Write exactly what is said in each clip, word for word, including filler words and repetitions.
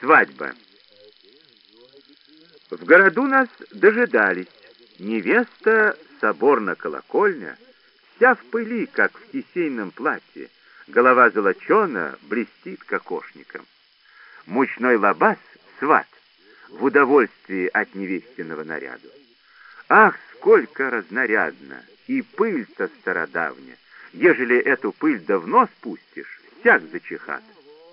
Свадьба. В городу нас дожидались. Невеста, соборно-колокольня, вся в пыли, как в кисейном платье, голова золочена, блестит кокошником. Мучной лабаз, сват, в удовольствии от невестиного наряду. Ах, сколько разнарядно, и пыль-то стародавня, ежели эту пыль давно спустишь, всяк зачихат.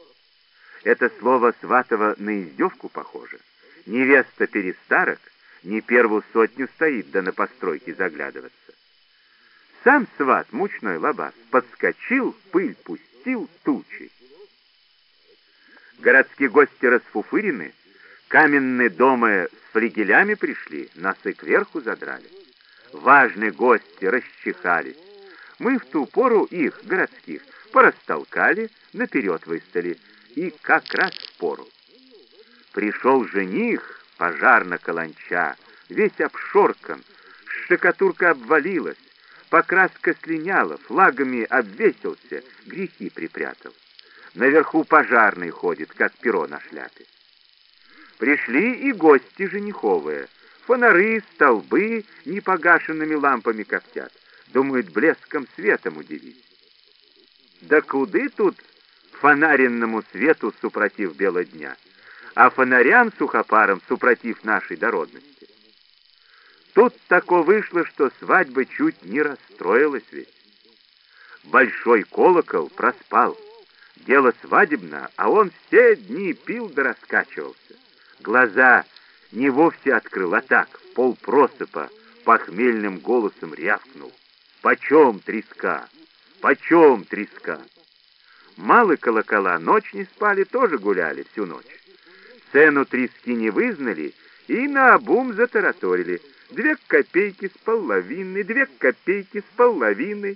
Это слово сватово на издевку похоже. Невеста перестарок, не первую сотню стоит, да на постройки заглядываться. Сам сват, мучной лабаз, подскочил, пыль пустил тучей. Городские гости расфуфырены, каменные дома с флигелями пришли, носы кверху задрали. Важные гости расчихались. Мы в ту пору их, городских, порастолкали, наперед выставили, и как раз в пору. Пришел жених, пожарно-каланча, весь обшоркан, штукатурка обвалилась, покраска слиняла, флагами обвесился, грехи припрятал. Наверху пожарный ходит, как перо на шляпе. Пришли и гости жениховые, фонары, столбы непогашенными лампами коптят, думают блеском светом удивить. Да куды тут фонаренному свету супротив бела дня, а фонарям сухопаром супротив нашей дородности? Тут тако вышло, что свадьба чуть не расстроилась ведь. Большой колокол проспал. Дело свадебно, а он все дни пил да раскачивался. Глаза не вовсе открыл, а так, в полпросыпа, похмельным голосом рявкнул: «Почем треска? Почем треска?» Малы колокола ночь не спали, тоже гуляли всю ночь. Цену трески не вызнали и наобум затараторили. Две копейки с половиной, две копейки с половиной.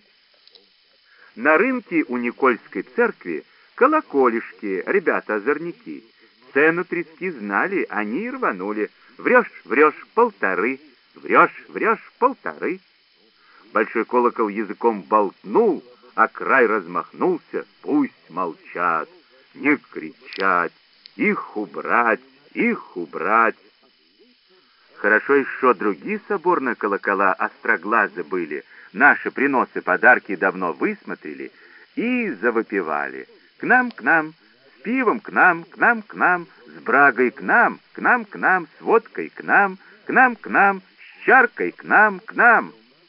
На рынке у Никольской церкви колоколишки, ребята-озорники. Цену трески знали, они и рванули. Врешь, врешь, полторы, врешь, врешь, полторы. Большой колокол языком болтнул, а край размахнулся. Пусть молчат, не кричать, их убрать, их убрать. Хорошо еще другие соборные колокола остроглазы были, наши приносы, подарки давно высмотрели и завопивали: «К нам, к нам, с пивом к нам, к нам, к нам, с брагой к нам, к нам, к нам, с водкой к нам, к нам, к нам, с чаркой к нам, к нам».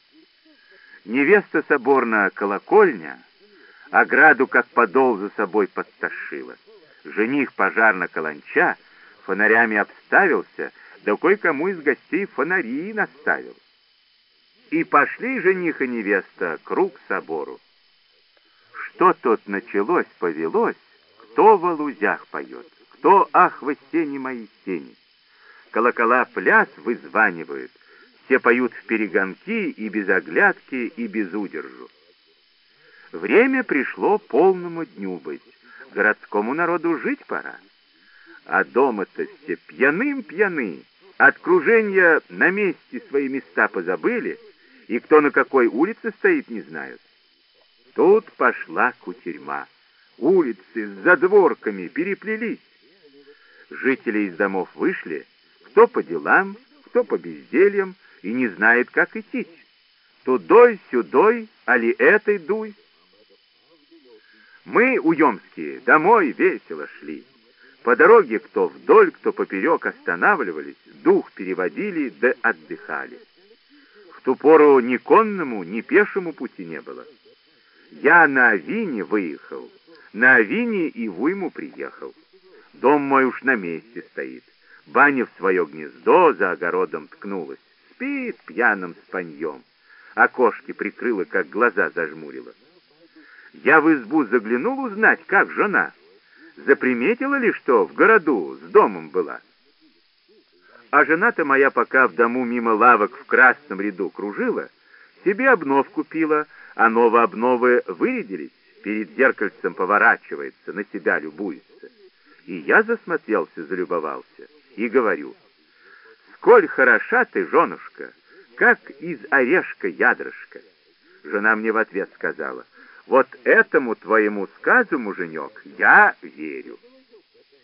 Невеста соборная колокольня ограду как подол за собой подташила. Жених пожарно-каланча фонарями обставился, да кое-кому из гостей фонари наставил. И пошли жених и невеста круг собору. Что тут началось, повелось, кто в алузях поет, кто «Ах, вы сени мои сени». Колокола пляс вызванивают, все поют в перегонки и без оглядки, и без удержу. Время пришло полному дню быть, городскому народу жить пора. А дома-то все пьяным-пьяны, от кружения на месте свои места позабыли, и кто на какой улице стоит, не знают. Тут пошла кутерьма. Улицы с задворками переплелись. Жители из домов вышли, кто по делам, кто по бездельям, и не знает, как идти. Тудой-сюдой, али этой дуй. Мы, уемские, домой весело шли. По дороге кто вдоль, кто поперек останавливались, дух переводили да отдыхали. В ту пору ни конному, ни пешему пути не было. Я на Авине выехал, на Авине и в уйму приехал. Дом мой уж на месте стоит. Баня в свое гнездо за огородом ткнулась. Спит пьяным спаньем. Окошки прикрыла, как глаза зажмурила. Я в избу заглянул узнать, как жена. Заприметила ли, что в городу с домом была? А жена-то моя пока в дому мимо лавок в красном ряду кружила, себе обнов купила, а ново-обновы вырядились, перед зеркальцем поворачивается, на себя любуется. И я засмотрелся, залюбовался, и говорю: «Сколь хороша ты, женушка, как из орешка ядрышко». Жена мне в ответ сказала: «Вот этому твоему сказу, муженек, я верю».